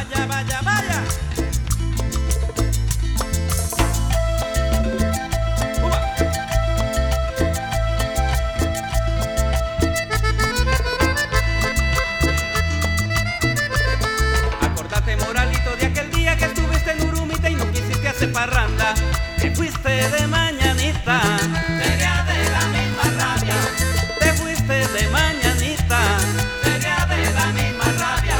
Vaya, vaya, vaya. Acordate, Moralito, de aquel día que estuviste en Urumita y no quisiste hacer parranda. Te fuiste de mañanita, Sería de la misma rabia, te fuiste de mañanita. sería de la misma rabia.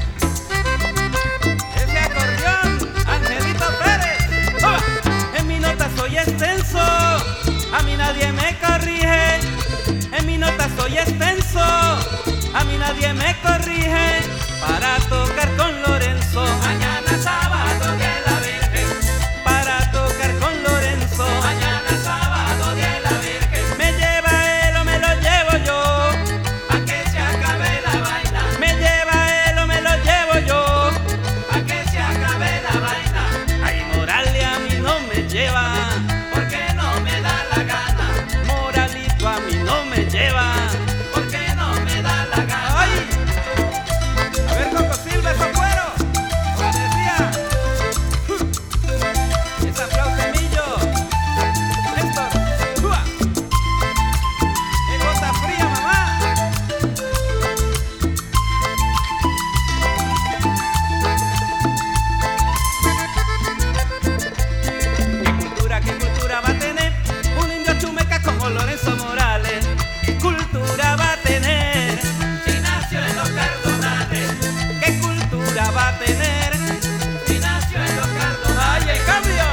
Ese acordeón, Angelito Pérez. ¡Oh! En mi nota soy extenso, a mí nadie me corrige. En mi nota soy extenso, a mí nadie me corrige. Para tocar con Lorenzo, Mañana sábado de la Virgen, para tocar con Lorenzo. mañana sábado de la Virgen, Me lleva él o me lo llevo yo, a que se acabe la vaina, me lleva él o me lo llevo yo. a que se acabe la vaina, Ay, Morales a mí no me lleva, porque no me da la gana, Moralito a mí no me lleva. porque no me da la gana. ¡Ay! A ver, Coco Silva, esos cueros. Como decía. Ese aplausemillo. Néstor. ¡Ua! ¡Qué gota fría, mamá! Qué cultura va a tener un indio chumeca como Lorenzo Morales? ¿Qué cultura va a tener? Si nació en los Cardonales, ¿Qué cultura va a tener? si nació en los Cardonales. ¡Ay, el cambio!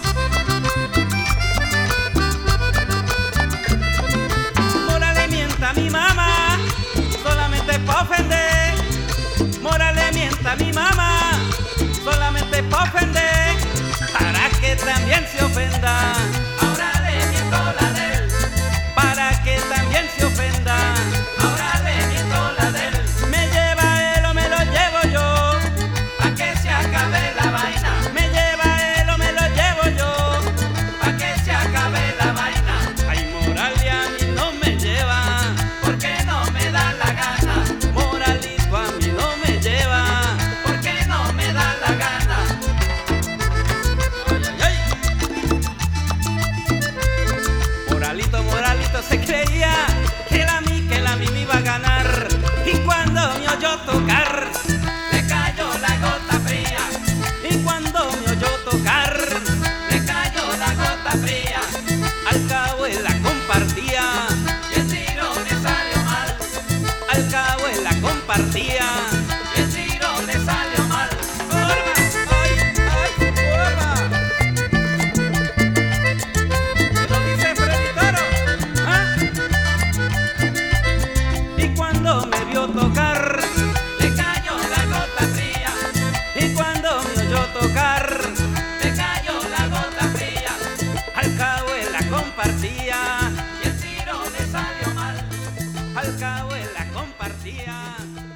Morales mienta a mi mamá, solamente pa' ofender. Morales mienta a mi mamá, solamente pa' ofender. Para que también se ofenda, Ahora le miento la de él, para que también se ofenda. ahora le miento la de él, Me lleva él o me lo llevo yo, a que se acabe la vaina, me lleva él o me lo llevo yo. a que se acabe la vaina, Ay, Morales a mí no me lleva, porque no me da la gana, Moralito a mí no me lleva. porque no me da la gana. Ay, ay, ay. Moralito, Moralito se creía que la mí me iba a ganar. Y cuando me oyó tocar, Le cayó la gota fría, y cuando me oyó tocar, le cayó la gota fría, al cabo él la compartía, y el tiro le salió mal, al cabo él la compartía. y el tiro le salió mal. ¡Forma! ¡Ay, ay, forma! ¿Qué lo dice Freddy Toro? ¿Ah? Y cuando me vio tocar, Le cayó la gota fría, y cuando me oyó tocar, le cayó la gota fría, al cabo él la compartía, y el tiro le salió mal. al cabo él la compartía.